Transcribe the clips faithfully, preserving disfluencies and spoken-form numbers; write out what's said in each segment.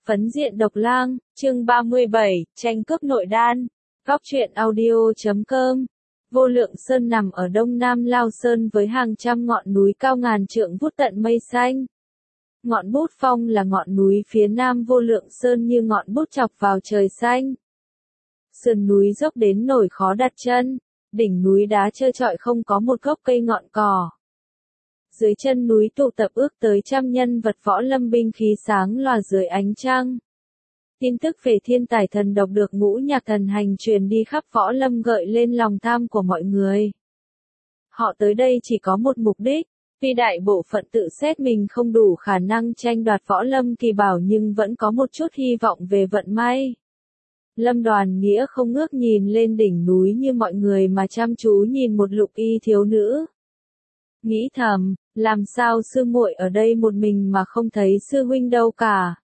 Phấn diện độc lang, chương ba mươi bảy, tranh cướp nội đan. Góc truyện audio chấm com. Vô Lượng Sơn nằm ở đông nam Lao Sơn với hàng trăm ngọn núi cao ngàn trượng vút tận mây xanh. Ngọn Bút Phong là ngọn núi phía nam Vô Lượng Sơn như ngọn bút chọc vào trời xanh. Sườn núi dốc đến nổi khó đặt chân, đỉnh núi đá trơ trọi không có một gốc cây ngọn cỏ. Dưới chân núi tụ tập ước tới trăm nhân vật võ lâm binh khí sáng lòa dưới ánh trăng. Tin tức về thiên tài thần độc được Ngũ Nhạc Thần hành truyền đi khắp võ lâm gợi lên lòng tham của mọi người. Họ tới đây chỉ có một mục đích, tuy đại bộ phận tự xét mình không đủ khả năng tranh đoạt võ lâm kỳ bảo nhưng vẫn có một chút hy vọng về vận may. Lâm Đoàn Nghĩa không ngước nhìn lên đỉnh núi như mọi người mà chăm chú nhìn một lục y thiếu nữ. Nghĩ thầm, làm sao sư muội ở đây một mình mà không thấy sư huynh đâu cả.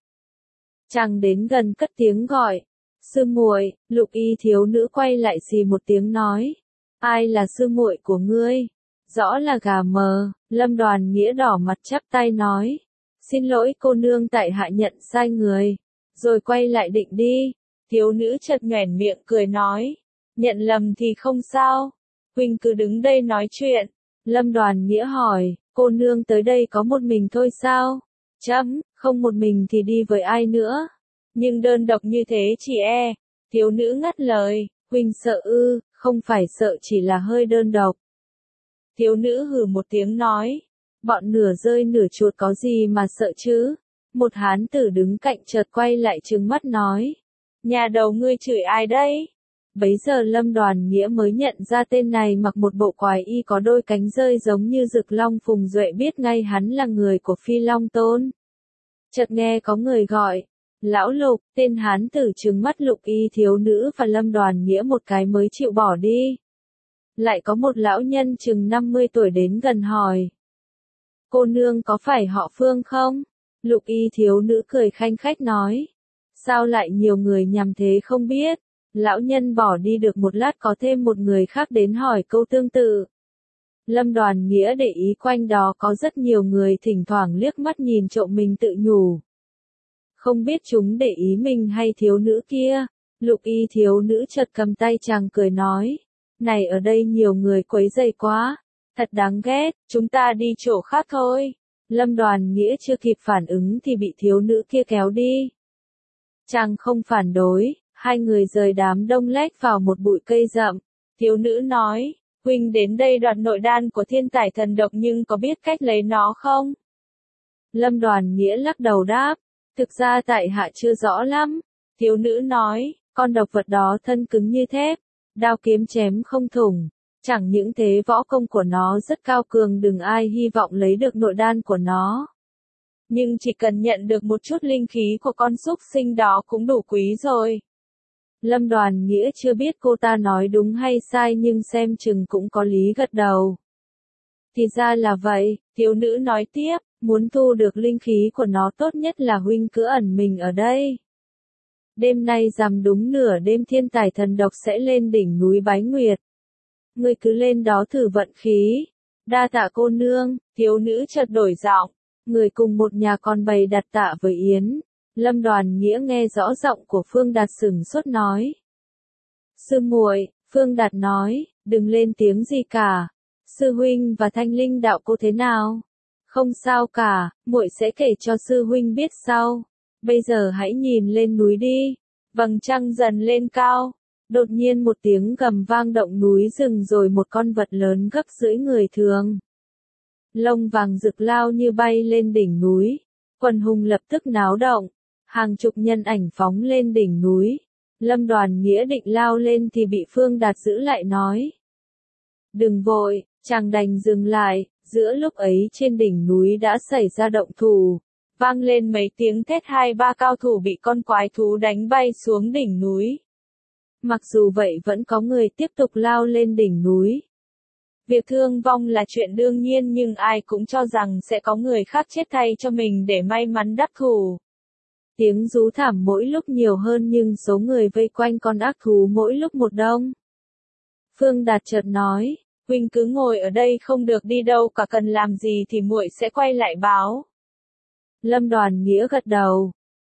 Chàng đến gần cất tiếng gọi, sư muội. Lục y thiếu nữ quay lại xì một tiếng nói, ai là sư muội của ngươi? Rõ là gà mờ. Lâm Đoàn Nghĩa đỏ mặt chắp tay nói, xin lỗi cô nương tại hạ nhận sai người, rồi quay lại định đi. Thiếu nữ chợt nhoẻn miệng cười nói, nhận lầm thì không sao, huynh cứ đứng đây nói chuyện. Lâm Đoàn Nghĩa hỏi, cô nương tới đây có một mình thôi sao? Chấm, không một mình thì đi với ai nữa? Nhưng đơn độc như thế chỉ e. Thiếu nữ ngắt lời, huynh sợ ư? Không phải sợ, chỉ là hơi đơn độc. Thiếu nữ hừ một tiếng nói, bọn nửa rơi nửa chuột có gì mà sợ chứ? Một hán tử đứng cạnh chợt quay lại trừng mắt nói, nhà đầu ngươi chửi ai đấy? Bấy giờ Lâm Đoàn Nghĩa mới nhận ra tên này mặc một bộ quái y có đôi cánh rơi giống như rực long. Phùng Duệ biết ngay hắn là người của Phi Long Tôn. Chợt nghe có người gọi, lão Lục. Tên hán tử trừng mắt lục y thiếu nữ và Lâm Đoàn Nghĩa một cái mới chịu bỏ đi. Lại có một lão nhân chừng năm mươi tuổi đến gần hỏi, cô nương có phải họ Phương không? Lục y thiếu nữ cười khanh khách nói, sao lại nhiều người nhằm thế không biết. Lão nhân bỏ đi được một lát có thêm một người khác đến hỏi câu tương tự. Lâm Đoàn Nghĩa để ý quanh đó có rất nhiều người thỉnh thoảng liếc mắt nhìn trộm mình tự nhủ. Không biết chúng để ý mình hay thiếu nữ kia. Lục y thiếu nữ chợt cầm tay chàng cười nói, này ở đây nhiều người quấy rầy quá, thật đáng ghét, chúng ta đi chỗ khác thôi. Lâm Đoàn Nghĩa chưa kịp phản ứng thì bị thiếu nữ kia kéo đi. Chàng không phản đối. Hai người rời đám đông lách vào một bụi cây rậm. Thiếu nữ nói, huynh đến đây đoạt nội đan của thiên tài thần độc nhưng có biết cách lấy nó không? Lâm Đoàn Nghĩa lắc đầu đáp, thực ra tại hạ chưa rõ lắm. Thiếu nữ nói, con độc vật đó thân cứng như thép, đao kiếm chém không thủng. Chẳng những thế võ công của nó rất cao cường, đừng ai hy vọng lấy được nội đan của nó. Nhưng chỉ cần nhận được một chút linh khí của con súc sinh đó cũng đủ quý rồi. Lâm Đoàn Nghĩa chưa biết cô ta nói đúng hay sai nhưng xem chừng cũng có lý gật đầu. Thì ra là vậy, thiếu nữ nói tiếp, muốn thu được linh khí của nó tốt nhất là huynh cứ ẩn mình ở đây. Đêm nay rằm đúng nửa đêm thiên tài thần độc sẽ lên đỉnh núi Bái Nguyệt. Ngươi cứ lên đó thử vận khí. Đa tạ cô nương. Thiếu nữ chợt đổi giọng, người cùng một nhà còn bày đặt tạ với Yến. Lâm Đoàn Nghĩa nghe rõ giọng của Phương Đạt sửng sốt nói, sư muội. Phương Đạt nói, đừng lên tiếng gì cả. Sư huynh và Thanh Linh đạo cô thế nào? Không sao cả, muội sẽ kể cho sư huynh biết sau. Bây giờ hãy nhìn lên núi đi. Vầng trăng dần lên cao. Đột nhiên một tiếng gầm vang động núi rừng rồi một con vật lớn gấp rưỡi người thường. Lông vàng rực lao như bay lên đỉnh núi. Quần hùng lập tức náo động. Hàng chục nhân ảnh phóng lên đỉnh núi. Lâm Đoàn Nghĩa định lao lên thì bị Phương Đạt giữ lại nói, đừng vội. Chàng đành dừng lại. Giữa lúc ấy trên đỉnh núi đã xảy ra động thủ. Vang lên mấy tiếng thét, hai ba cao thủ bị con quái thú đánh bay xuống đỉnh núi. Mặc dù vậy vẫn có người tiếp tục lao lên đỉnh núi. Việc thương vong là chuyện đương nhiên nhưng ai cũng cho rằng sẽ có người khác chết thay cho mình để may mắn đắc thủ. Tiếng rú thảm mỗi lúc nhiều hơn nhưng số người vây quanh con ác thú mỗi lúc một đông. Phương Đạt chợt nói, huynh cứ ngồi ở đây không được đi đâu cả, cần làm gì thì muội sẽ quay lại báo. Lâm Đoàn Nghĩa gật đầu,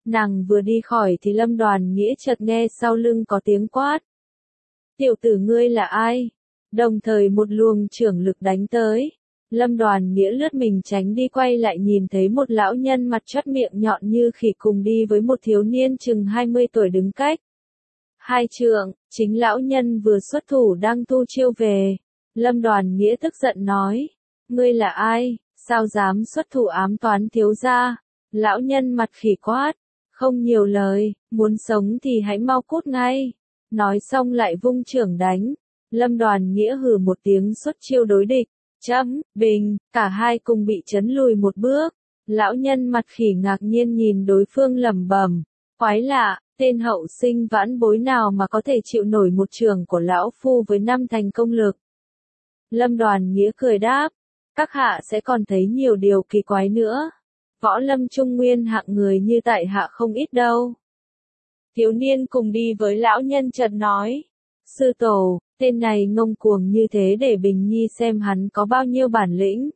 Nàng vừa đi khỏi thì Lâm Đoàn Nghĩa chợt nghe sau lưng có tiếng quát. Tiểu tử ngươi là ai? Đồng thời một luồng chưởng lực đánh tới. Lâm Đoàn Nghĩa lướt mình tránh đi, quay lại nhìn thấy một lão nhân mặt chót miệng nhọn như khỉ cùng đi với một thiếu niên chừng hai mươi tuổi đứng cách hai trượng, chính lão nhân vừa xuất thủ đang thu chiêu về. Lâm Đoàn Nghĩa tức giận nói, ngươi là ai, sao dám xuất thủ ám toán thiếu gia? Lão nhân mặt khỉ quát, không nhiều lời, muốn sống thì hãy mau cút ngay. Nói xong lại vung chưởng đánh. Lâm Đoàn Nghĩa hừ một tiếng xuất chiêu đối địch. Chấm, bình, cả hai cùng bị chấn lùi một bước. Lão nhân mặt khỉ ngạc nhiên nhìn đối phương lẩm bẩm, quái lạ, tên hậu sinh vãn bối nào mà có thể chịu nổi một chưởng của lão phu với năm thành công lực. Lâm Đoàn Nghĩa cười đáp, các hạ sẽ còn thấy nhiều điều kỳ quái nữa. Võ lâm trung nguyên hạng người như tại hạ không ít đâu. Thiếu niên cùng đi với lão nhân chợt nói, sư tổ, tên này ngông cuồng như thế để Bình Nhi xem hắn có bao nhiêu bản lĩnh.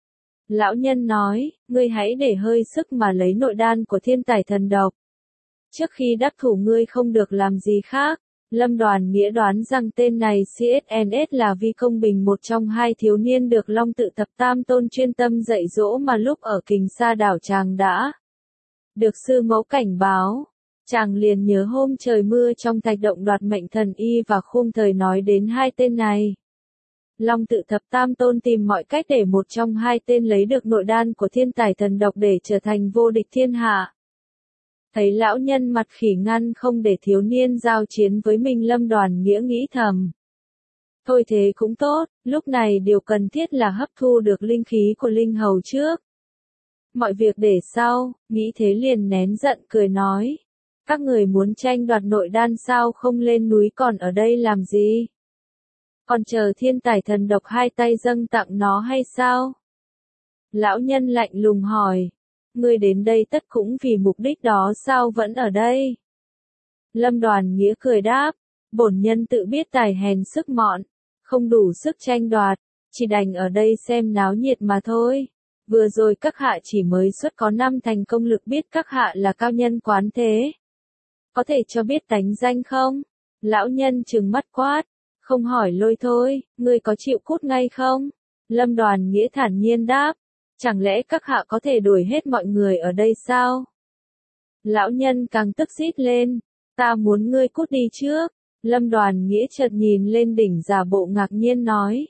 Lão nhân nói, ngươi hãy để hơi sức mà lấy nội đan của thiên tài thần độc. Trước khi đắc thủ ngươi không được làm gì khác. Lâm Đoàn Nghĩa đoán rằng tên này xê ét en ét là Vi Công Bình, một trong hai thiếu niên được Long Tự Thập Tam Tôn chuyên tâm dạy dỗ mà lúc ở Kình Sa đảo chàng đã được sư mẫu cảnh báo. Chàng liền nhớ hôm trời mưa trong thạch động đoạt mệnh thần y và khung thời nói đến hai tên này. Long Tự Thập Tam Tôn tìm mọi cách để một trong hai tên lấy được nội đan của thiên tài thần độc để trở thành vô địch thiên hạ. Thấy lão nhân mặt khỉ ngăn không để thiếu niên giao chiến với mình, Lâm Đoàn Nghĩa nghĩ thầm. Thôi thế cũng tốt, lúc này điều cần thiết là hấp thu được linh khí của linh hầu trước. Mọi việc để sau, nghĩ thế liền nén giận cười nói. Các người muốn tranh đoạt nội đan sao không lên núi còn ở đây làm gì? Còn chờ thiên tài thần độc hai tay dâng tặng nó hay sao? Lão nhân lạnh lùng hỏi. Ngươi đến đây tất cũng vì mục đích đó sao vẫn ở đây? Lâm Đoàn Nghĩa cười đáp, bổn nhân tự biết tài hèn sức mọn, không đủ sức tranh đoạt, chỉ đành ở đây xem náo nhiệt mà thôi. Vừa rồi các hạ chỉ mới xuất có năm thành công lực, biết các hạ là cao nhân quán thế. Có thể cho biết tánh danh không? Lão nhân trừng mắt quát, không hỏi lôi thôi, ngươi có chịu cút ngay không? Lâm Đoàn Nghĩa thản nhiên đáp. Chẳng lẽ các hạ có thể đuổi hết mọi người ở đây sao? Lão nhân càng tức rít lên. Ta muốn ngươi cút đi trước. Lâm Đoàn Nghĩa chợt nhìn lên đỉnh giả bộ ngạc nhiên nói.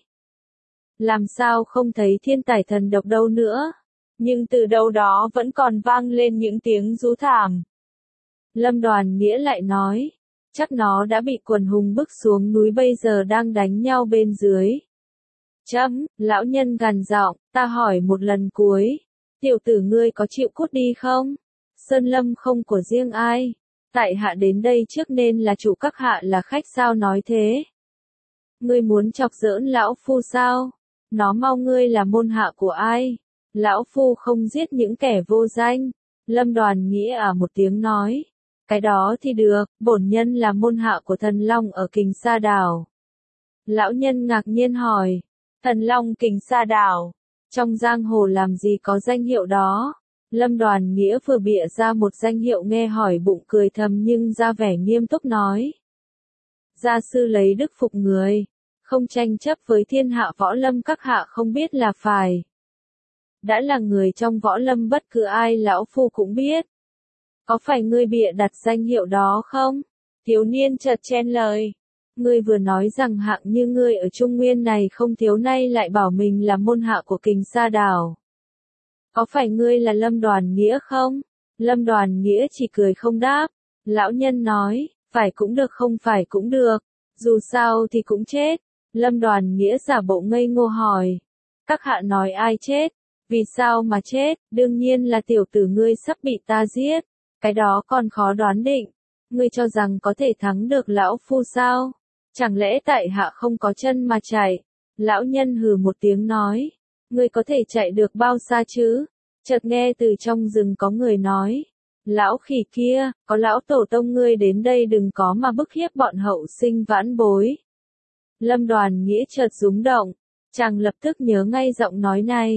Làm sao không thấy thiên tài thần độc đâu nữa? Nhưng từ đâu đó vẫn còn vang lên những tiếng rú thảm. Lâm Đoàn Nghĩa lại nói. Chắc nó đã bị quần hùng bức xuống núi, bây giờ đang đánh nhau bên dưới. Chấm, lão nhân gằn giọng, ta hỏi một lần cuối, tiểu tử ngươi có chịu cút đi không? Sơn lâm không của riêng ai, tại hạ đến đây trước nên là chủ, các hạ là khách sao nói thế? Ngươi muốn chọc giỡn lão phu sao? Nó mau, ngươi là môn hạ của ai? Lão phu không giết những kẻ vô danh. Lâm Đoàn Nghĩa à một tiếng nói, cái đó thì được, bổn nhân là môn hạ của thần long ở Kình Sa đảo. Lão nhân ngạc nhiên hỏi. Thần Long Kình Sa đảo, trong giang hồ làm gì có danh hiệu đó? Lâm Đoàn Nghĩa vừa bịa ra một danh hiệu, nghe hỏi bụng cười thầm nhưng ra vẻ nghiêm túc nói. Gia sư lấy đức phục người, không tranh chấp với thiên hạ võ lâm, các hạ không biết là phải. Đã là người trong võ lâm bất cứ ai lão phu cũng biết. Có phải ngươi bịa đặt danh hiệu đó không? Thiếu niên chợt chen lời. Ngươi vừa nói rằng hạng như ngươi ở Trung Nguyên này không thiếu, nay lại bảo mình là môn hạ của Kình Sa đảo. Có phải ngươi là Lâm Đoàn Nghĩa không? Lâm Đoàn Nghĩa chỉ cười không đáp. Lão nhân nói, phải cũng được không phải cũng được, dù sao thì cũng chết. Lâm Đoàn Nghĩa giả bộ ngây ngô hỏi. Các hạ nói ai chết? Vì sao mà chết? Đương nhiên là tiểu tử ngươi sắp bị ta giết. Cái đó còn khó đoán định. Ngươi cho rằng có thể thắng được lão phu sao? Chẳng lẽ tại hạ không có chân mà chạy? Lão nhân hừ một tiếng nói. Ngươi có thể chạy được bao xa chứ? Chợt nghe từ trong rừng có người nói. Lão khỉ kia, có lão tổ tông ngươi đến đây, đừng có mà bức hiếp bọn hậu sinh vãn bối. Lâm Đoàn Nghĩa chợt rúng động. Chàng lập tức nhớ ngay giọng nói này.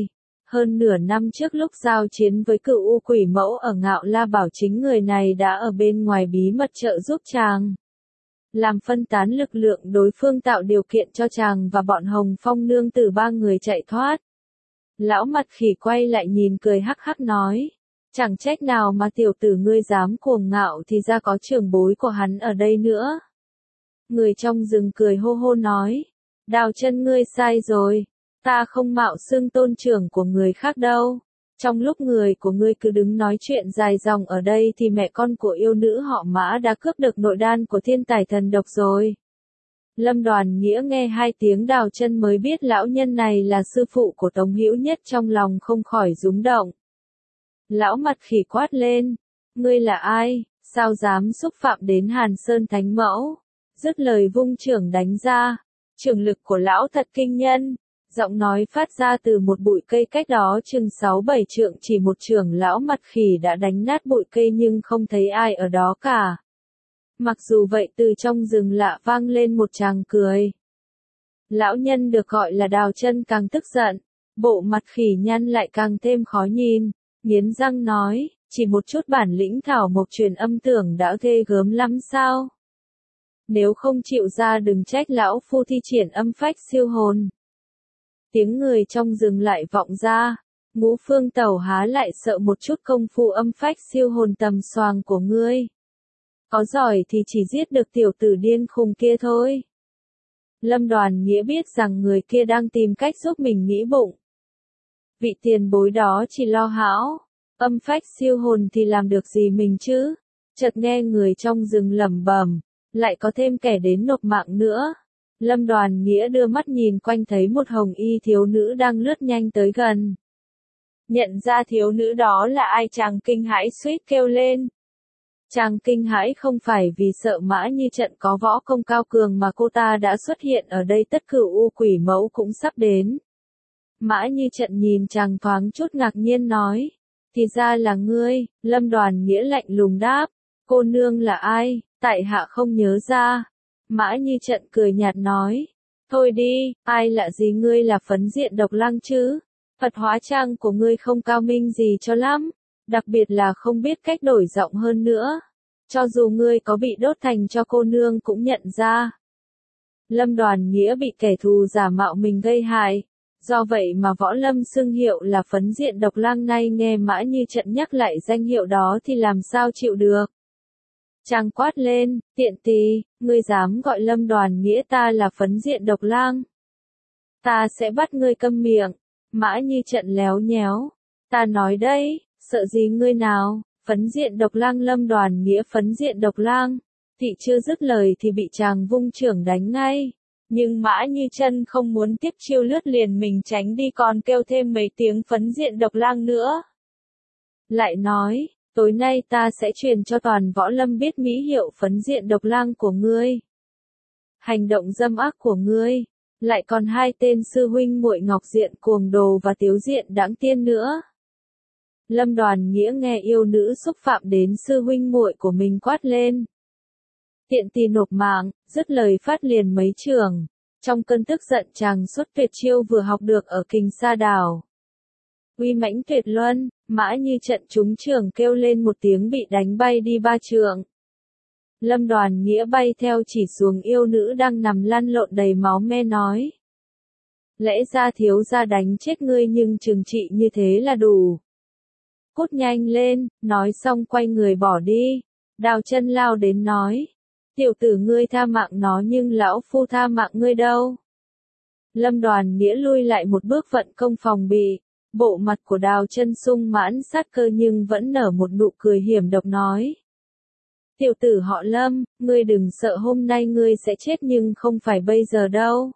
Hơn nửa năm trước lúc giao chiến với cựu U Quỷ Mẫu ở Ngạo La Bảo chính người này đã ở bên ngoài bí mật trợ giúp chàng. Làm phân tán lực lượng đối phương tạo điều kiện cho chàng và bọn Hồng Phong nương tử ba người chạy thoát. Lão mặt khỉ quay lại nhìn cười hắc hắc nói. Chẳng trách nào mà tiểu tử ngươi dám cuồng ngạo thì ra có trưởng bối của hắn ở đây nữa. Người trong rừng cười hô hô nói. Đào chân ngươi sai rồi. Ta không mạo xưng tôn trưởng của người khác đâu. Trong lúc người của ngươi cứ đứng nói chuyện dài dòng ở đây thì mẹ con của yêu nữ họ Mã đã cướp được nội đan của thiên tài thần độc rồi. Lâm Đoàn Nghĩa nghe hai tiếng đào chân mới biết lão nhân này là sư phụ của Tống Hữu Nhất, trong lòng không khỏi rúng động. Lão mặt khỉ quát lên. Ngươi là ai, sao dám xúc phạm đến Hàn Sơn Thánh Mẫu? Dứt lời vung trưởng đánh ra. Trường lực của lão thật kinh nhân. Giọng nói phát ra từ một bụi cây cách đó chừng sáu bảy trượng, chỉ một chưởng lão mặt khỉ đã đánh nát bụi cây nhưng không thấy ai ở đó cả. Mặc dù vậy từ trong rừng lạ vang lên một tràng cười. Lão nhân được gọi là Đào Chân càng tức giận, bộ mặt khỉ nhăn lại càng thêm khó nhìn, nghiến răng nói, chỉ một chút bản lĩnh thảo mộc truyền âm tưởng đã ghê gớm lắm sao? Nếu không chịu ra đừng trách lão phu thi triển âm phách siêu hồn. Tiếng người trong rừng lại vọng ra, Ngũ Phương Tẩu há lại sợ một chút công phu âm phách siêu hồn tầm xoàng của ngươi. Có giỏi thì chỉ giết được tiểu tử điên khùng kia thôi. Lâm Đoàn Nghĩa biết rằng người kia đang tìm cách giúp mình nghĩ bụng. Vị tiền bối đó chỉ lo hão, âm phách siêu hồn thì làm được gì mình chứ? Chợt nghe người trong rừng lẩm bẩm, lại có thêm kẻ đến nộp mạng nữa. Lâm Đoàn Nghĩa đưa mắt nhìn quanh thấy một hồng y thiếu nữ đang lướt nhanh tới gần. Nhận ra thiếu nữ đó là ai, chàng kinh hãi suýt kêu lên. Chàng kinh hãi không phải vì sợ Mã Như Trận có võ công cao cường mà cô ta đã xuất hiện ở đây, tất cửu U Quỷ Mẫu cũng sắp đến. Mã Như Trận nhìn chàng thoáng chút ngạc nhiên nói. Thì ra là ngươi. Lâm Đoàn Nghĩa lạnh lùng đáp. Cô nương là ai, tại hạ không nhớ ra. Mã Như Trận cười nhạt nói. Thôi đi, ai lạ gì ngươi là Phấn Diện Độc Lăng chứ? Phật hóa trang của ngươi không cao minh gì cho lắm. Đặc biệt là không biết cách đổi giọng hơn nữa. Cho dù ngươi có bị đốt thành cho cô nương cũng nhận ra. Lâm Đoàn Nghĩa bị kẻ thù giả mạo mình gây hại. Do vậy mà võ lâm xưng hiệu là Phấn Diện Độc Lăng, nay nghe Mã Như Trận nhắc lại danh hiệu đó thì làm sao chịu được. Chàng quát lên, tiện tỳ, ngươi dám gọi Lâm Đoàn Nghĩa ta là Phấn Diện Độc Lang. Ta sẽ bắt ngươi câm miệng. Mã Như Trận léo nhéo. Ta nói đấy, sợ gì ngươi nào? Phấn Diện Độc Lang. Lâm Đoàn Nghĩa Phấn Diện Độc Lang. Thị chưa dứt lời thì bị chàng vung chưởng đánh ngay. Nhưng Mã Như Chân không muốn tiếp chiêu, lướt liền mình tránh đi, còn kêu thêm mấy tiếng Phấn Diện Độc Lang nữa. Lại nói, tối nay ta sẽ truyền cho toàn võ lâm biết mỹ hiệu Phấn Diện Độc Lang của ngươi. Hành động dâm ác của ngươi, lại còn hai tên sư huynh muội Ngọc Diện Cuồng Đồ và Tiếu Diện Đãng Tiên nữa. Lâm Đoàn Nghĩa nghe yêu nữ xúc phạm đến sư huynh muội của mình quát lên. Tiện tỳ nộp mạng, dứt lời phát liền mấy trường. Trong cơn tức giận chàng xuất tuyệt chiêu vừa học được ở Kình Sa Đảo. Uy mãnh tuyệt luân, Mã Như Trận trúng trường kêu lên một tiếng bị đánh bay đi ba trượng. Lâm Đoàn Nghĩa bay theo chỉ xuống yêu nữ đang nằm lăn lộn đầy máu me nói. Lẽ ra thiếu gia đánh chết ngươi nhưng trừng trị như thế là đủ. Cút nhanh lên, nói xong quay người bỏ đi. Đào Chân lao đến nói. Tiểu tử ngươi tha mạng nó nhưng lão phu tha mạng ngươi đâu. Lâm Đoàn Nghĩa lui lại một bước vận công phòng bị. Bộ mặt của Đào Chân sung mãn sát cơ nhưng vẫn nở một nụ cười hiểm độc nói. Tiểu tử họ Lâm, ngươi đừng sợ, hôm nay ngươi sẽ chết nhưng không phải bây giờ đâu.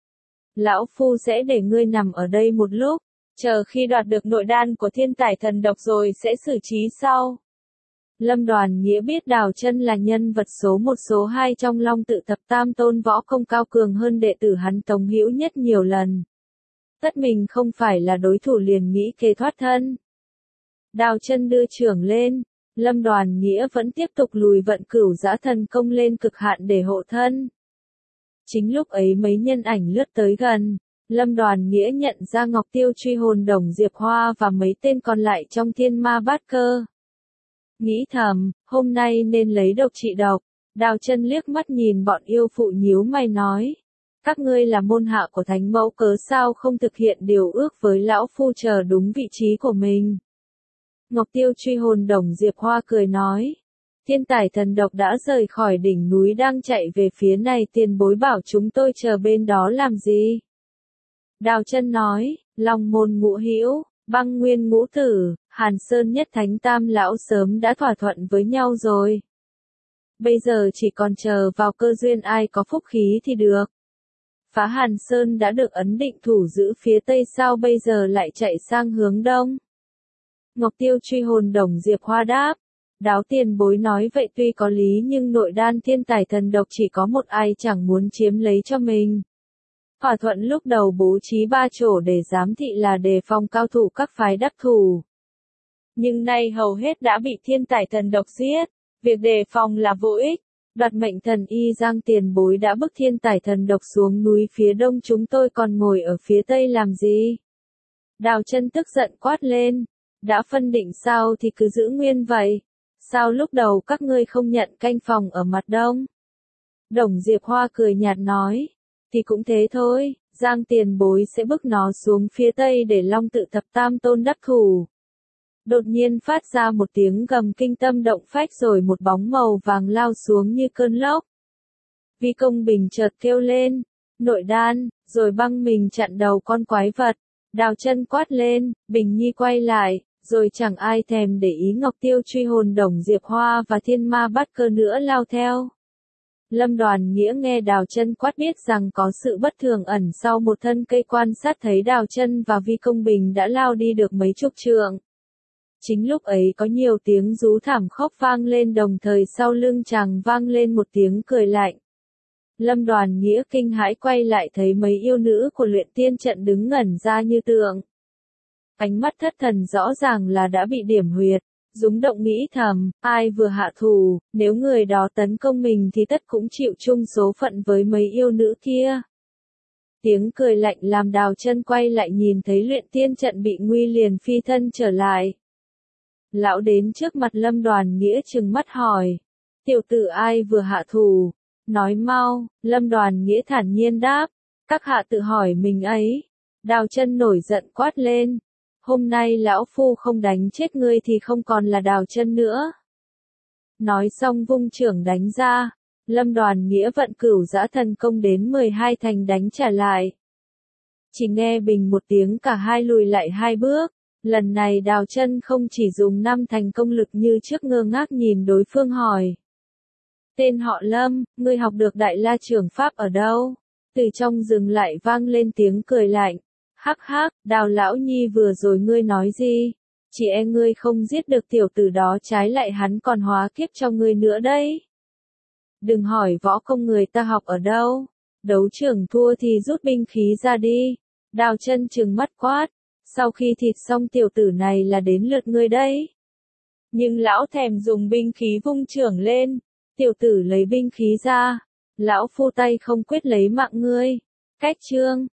Lão phu sẽ để ngươi nằm ở đây một lúc, chờ khi đoạt được nội đan của thiên tài thần độc rồi sẽ xử trí sau. Lâm Đoàn Nghĩa biết Đào Chân là nhân vật số một số hai trong Long Tự Thập Tam Tôn, võ công cao cường hơn đệ tử hắn Tống Hữu Nhất nhiều lần. Tất mình không phải là đối thủ liền nghĩ kế thoát thân. Đào Chân đưa chưởng lên, Lâm Đoàn Nghĩa vẫn tiếp tục lùi vận Cửu Dã Thần Công lên cực hạn để hộ thân. Chính lúc ấy mấy nhân ảnh lướt tới gần, Lâm Đoàn Nghĩa nhận ra Ngọc Tiêu truy hồn Đồng Diệp Hoa và mấy tên còn lại trong Thiên Ma Bát Cơ. Nghĩ thầm, hôm nay nên lấy độc trị độc. Đào Chân liếc mắt nhìn bọn yêu phụ nhíu mày nói. Các ngươi là môn hạ của Thánh Mẫu cớ sao không thực hiện điều ước với lão phu chờ đúng vị trí của mình. Ngọc Tiêu truy hồn Đồng Diệp Hoa cười nói. Thiên tài thần độc đã rời khỏi đỉnh núi đang chạy về phía này, tiền bối bảo chúng tôi chờ bên đó làm gì? Đào Chân nói, Long Môn Ngũ Hữu, Băng Nguyên Ngũ Tử, Hàn Sơn Nhất Thánh Tam lão sớm đã thỏa thuận với nhau rồi. Bây giờ chỉ còn chờ vào cơ duyên ai có phúc khí thì được. Phá Hàn Sơn đã được ấn định thủ giữ phía tây, sao bây giờ lại chạy sang hướng đông? Ngọc Tiêu truy hồn Đồng Diệp Hoa đáp. Đáo tiền bối nói vậy tuy có lý, nhưng nội đan thiên tài thần độc chỉ có một, ai chẳng muốn chiếm lấy cho mình. Thỏa thuận lúc đầu bố trí ba chỗ để giám thị là đề phòng cao thủ các phái đắc thủ. Nhưng nay hầu hết đã bị thiên tài thần độc giết, việc đề phòng là vô ích. Đoạt mệnh thần y Giang tiền bối đã bức thiên tài thần độc xuống núi phía đông, chúng tôi còn ngồi ở phía tây làm gì? Đào Chân tức giận quát lên. Đã phân định sao thì cứ giữ nguyên vậy. Sao lúc đầu các ngươi không nhận canh phòng ở mặt đông? Đồng Diệp Hoa cười nhạt nói. Thì cũng thế thôi, Giang tiền bối sẽ bức nó xuống phía tây để Long Tự Thập Tam Tôn đắc thủ. Đột nhiên phát ra một tiếng gầm kinh tâm động phách, rồi một bóng màu vàng lao xuống như cơn lốc. Vi Công Bình chợt kêu lên, nội đan, rồi băng mình chặn đầu con quái vật. Đào Chân quát lên, Bình Nhi quay lại, rồi chẳng ai thèm để ý Ngọc Tiêu truy hồn Đồng Diệp Hoa và Thiên Ma Bát Cơ nữa lao theo. Lâm Đoàn Nghĩa nghe Đào Chân quát biết rằng có sự bất thường ẩn sau một thân cây, quan sát thấy Đào Chân và Vi Công Bình đã lao đi được mấy chục trượng. Chính lúc ấy có nhiều tiếng rú thảm khóc vang lên, đồng thời sau lưng chàng vang lên một tiếng cười lạnh. Lâm Đoàn Nghĩa kinh hãi quay lại thấy mấy yêu nữ của luyện tiên trận đứng ngẩn ra như tượng. Ánh mắt thất thần rõ ràng là đã bị điểm huyệt. Dũng động nghĩ thầm, ai vừa hạ thủ, nếu người đó tấn công mình thì tất cũng chịu chung số phận với mấy yêu nữ kia. Tiếng cười lạnh làm Đào Chân quay lại nhìn thấy luyện tiên trận bị nguy, liền phi thân trở lại. Lão đến trước mặt Lâm Đoàn Nghĩa trừng mắt hỏi, tiểu tử ai vừa hạ thủ? Nói mau. Lâm Đoàn Nghĩa thản nhiên đáp, các hạ tự hỏi mình ấy. Đào Chân nổi giận quát lên. Hôm nay lão phu không đánh chết ngươi thì không còn là Đào Chân nữa. Nói xong vung chưởng đánh ra. Lâm Đoàn Nghĩa vận Cửu Dã Thần Công đến mười hai thành đánh trả lại. Chỉ nghe bình một tiếng, cả hai lùi lại hai bước. Lần này Đào Chân không chỉ dùng năm thành công lực như trước, ngơ ngác nhìn đối phương hỏi. Tên họ Lâm, ngươi học được Đại La Trưởng Pháp ở đâu? Từ trong rừng lại vang lên tiếng cười lạnh. Hắc hắc, Đào lão nhi vừa rồi ngươi nói gì? Chỉ e ngươi không giết được tiểu tử đó, trái lại hắn còn hóa kiếp cho ngươi nữa đấy. Đừng hỏi võ công người ta học ở đâu. Đấu trường thua thì rút binh khí ra đi. Đào Chân trừng mắt quát. Sau khi thịt xong tiểu tử này là đến lượt ngươi đấy. Nhưng lão thèm dùng binh khí vung chưởng lên. Tiểu tử lấy binh khí ra. Lão phu tay không quyết lấy mạng ngươi. Cách chương.